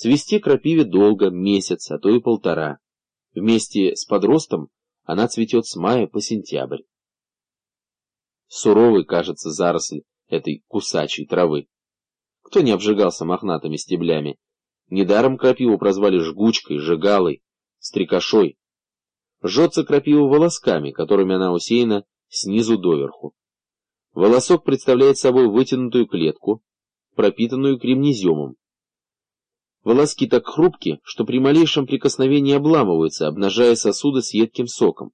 Цвести крапиве долго, месяц, а то и полтора. Вместе с подростом она цветет с мая по сентябрь. Суровой кажется заросль этой кусачей травы. Кто не обжигался мохнатыми стеблями? Недаром крапиву прозвали жгучкой, жигалой, стрекошой. Жжется крапива волосками, которыми она усеяна снизу доверху. Волосок представляет собой вытянутую клетку, пропитанную кремнеземом. Волоски так хрупки, что при малейшем прикосновении обламываются, обнажая сосуды с едким соком.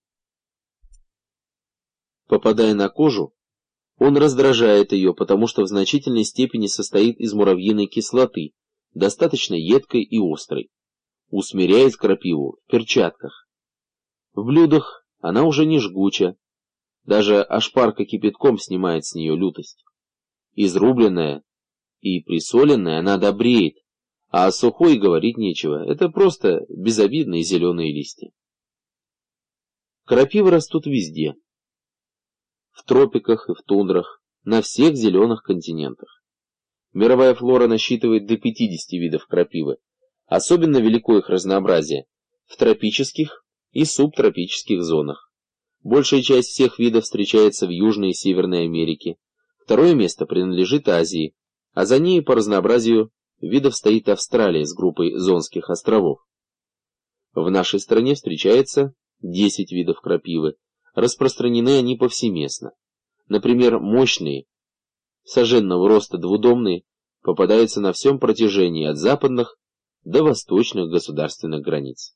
Попадая на кожу, он раздражает ее, потому что в значительной степени состоит из муравьиной кислоты, достаточно едкой и острой. Усмиряет крапиву в перчатках. В блюдах она уже не жгуча, даже ошпарка кипятком снимает с нее лютость. Изрубленная и присоленная она добреет, а о сухой говорить нечего, это просто безобидные зеленые листья. Крапивы растут везде. В тропиках и в тундрах, на всех зеленых континентах. Мировая флора насчитывает до 50 видов крапивы. Особенно велико их разнообразие в тропических и субтропических зонах. Большая часть всех видов встречается в Южной и Северной Америке. Второе место принадлежит Азии, а за ней по разнообразию видов стоит Австралия с группой Зонских островов. В нашей стране встречается 10 видов крапивы. Распространены они повсеместно. Например, мощные, саженного роста двудомные попадаются на всем протяжении от западных до восточных государственных границ.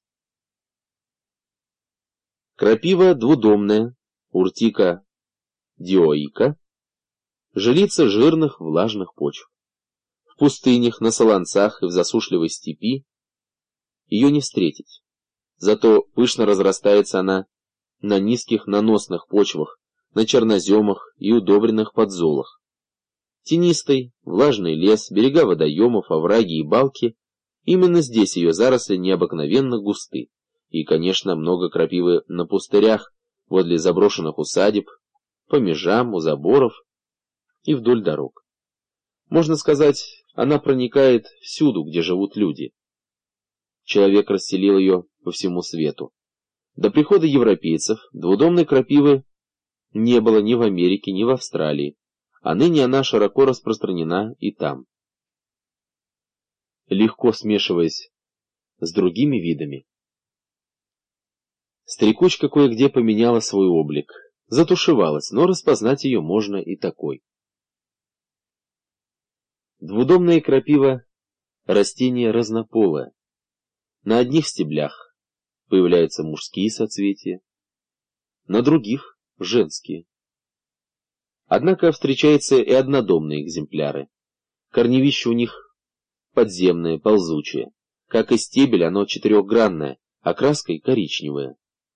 Крапива двудомная, уртика диоика, жилица жирных влажных почв. В пустынях, на солонцах и в засушливой степи ее не встретить. Зато пышно разрастается она на низких наносных почвах, на черноземах и удобренных подзолах. Тенистый, влажный лес, берега водоемов, овраги и балки — именно здесь ее заросли необыкновенно густы. И, конечно, много крапивы на пустырях, возле заброшенных усадеб, по межам, у заборов и вдоль дорог. Можно сказать, она проникает всюду, где живут люди. Человек расселил ее по всему свету. До прихода европейцев двудомной крапивы не было ни в Америке, ни в Австралии, а ныне она широко распространена и там. Легко смешиваясь с другими видами, стрекучка кое-где поменяла свой облик, затушевалась, но распознать ее можно и такой. Двудомная крапива – растение разнополое. На одних стеблях появляются мужские соцветия, на других – женские. Однако встречаются и однодомные экземпляры. Корневище у них подземное, ползучее. Как и стебель, оно четырехгранное, окраской коричневая.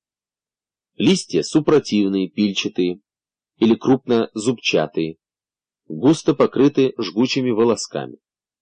Листья супротивные, пильчатые или крупнозубчатые, густо покрыты жгучими волосками.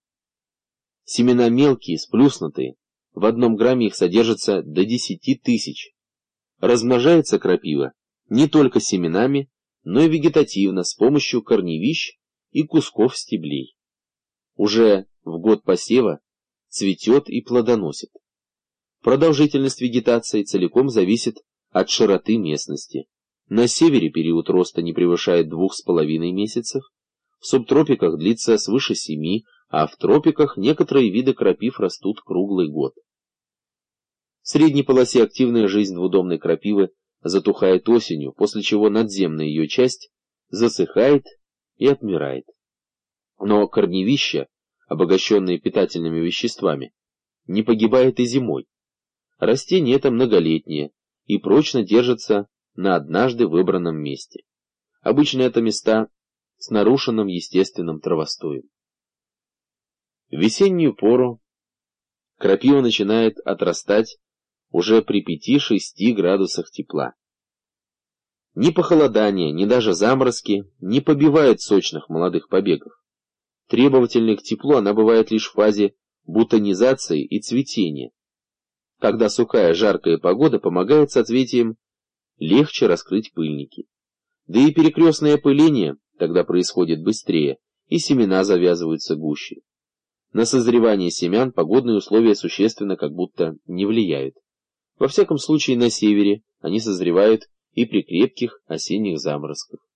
Семена мелкие, сплюснутые, в 1 грамме их содержится до 10 тысяч. Размножается крапива не только семенами, но и вегетативно с помощью корневищ и кусков стеблей. Уже в год посева цветет и плодоносит. Продолжительность вегетации целиком зависит от широты местности. На севере период роста не превышает 2,5 месяцев, в субтропиках длится свыше 7, а в тропиках некоторые виды крапив растут круглый год. В средней полосе активная жизнь двудомной крапивы затухает осенью, после чего надземная ее часть засыхает и отмирает. Но корневища, обогащенные питательными веществами, не погибает и зимой. Растение это многолетнее и прочно держится на однажды выбранном месте. Обычно это места с нарушенным естественным травостоем. В весеннюю пору крапива начинает отрастать уже при 5-6 градусах тепла. Ни похолодание, ни даже заморозки не побивают сочных молодых побегов. Требовательной к теплу она бывает лишь в фазе бутонизации и цветения, когда сухая жаркая погода помогает соцветиям легче раскрыть пыльники. Да и перекрестное опыление тогда происходит быстрее, и семена завязываются гуще. На созревание семян погодные условия существенно как будто не влияют. Во всяком случае, на севере они созревают и при крепких осенних заморозках.